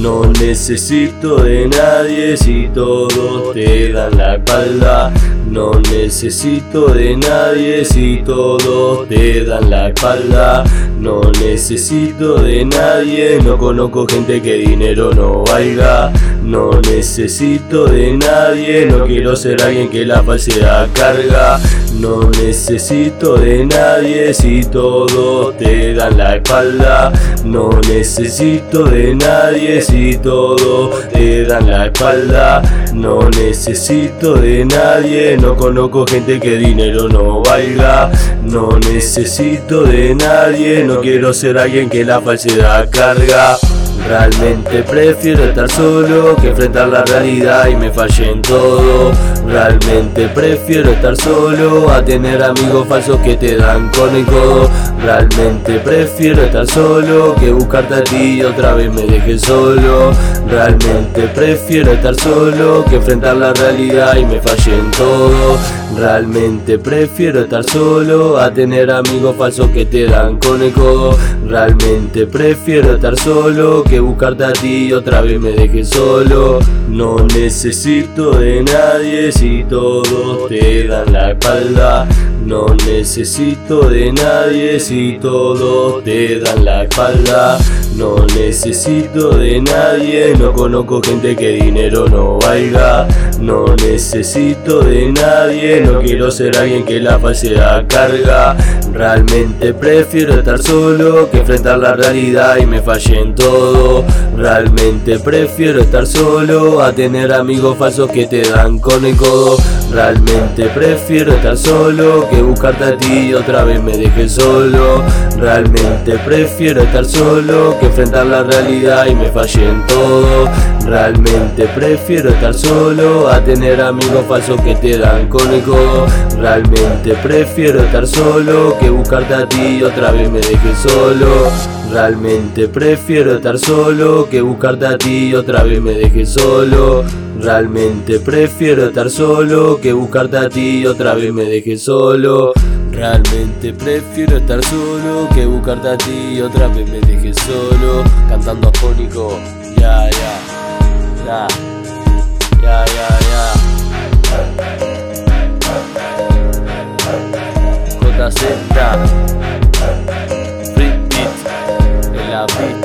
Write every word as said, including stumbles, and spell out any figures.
No necesito de nadie si todos te dan la espalda. No necesito de nadie si todos te dan la espalda. No necesito de nadie, no conozco gente que dinero no valga. No necesito de nadie, no quiero ser alguien que la falsedad carga. No necesito de nadie si todos te dan la espalda. No necesito de nadie si todos te dan la espalda. No necesito de nadie, no conozco gente que dinero no valga. No necesito de nadie, no quiero ser alguien que la falsedad carga. Realmente prefiero estar solo que enfrentar la realidad y me falle en todo. Realmente prefiero estar solo a tener amigos falsos que te dan con el codo. Realmente prefiero estar solo que buscarte a ti y otra vez me dejes solo. Realmente prefiero estar solo que enfrentar la realidad y me falle en todo. Realmente prefiero estar solo a tener amigos falsos que te dan con el codo. Realmente prefiero estar solo que buscarte a ti y otra vez me dejes solo. No necesito de nadie si todos te dan la espalda. No necesito de nadie si todos te dan la espalda. No necesito de nadie, no conozco gente que dinero no valga. No necesito de nadie, no quiero ser alguien que la falsedad carga. Realmente prefiero estar solo que enfrentar la realidad y me falle en todo. Realmente prefiero estar solo a tener amigos falsos que te dan con el codo. Realmente prefiero estar solo que buscarte a ti y otra vez me dejes solo. Realmente prefiero estar solo que enfrentar la realidad y me falle en todo. Realmente prefiero estar solo a tener amigos falsos que te dan con el codo. Realmente prefiero estar solo que buscarte a ti y otra vez me dejes solo. Realmente prefiero estar solo que buscarte a ti y otra vez me dejes solo. Realmente prefiero estar solo que buscarte a ti y otra vez me dejes solo. Realmente prefiero estar solo que buscarte a ti y otra vez me dejes solo. Cantando afónico, ya, ya, ya, ya, ya, ya. J Z, Free Beat, en la beat.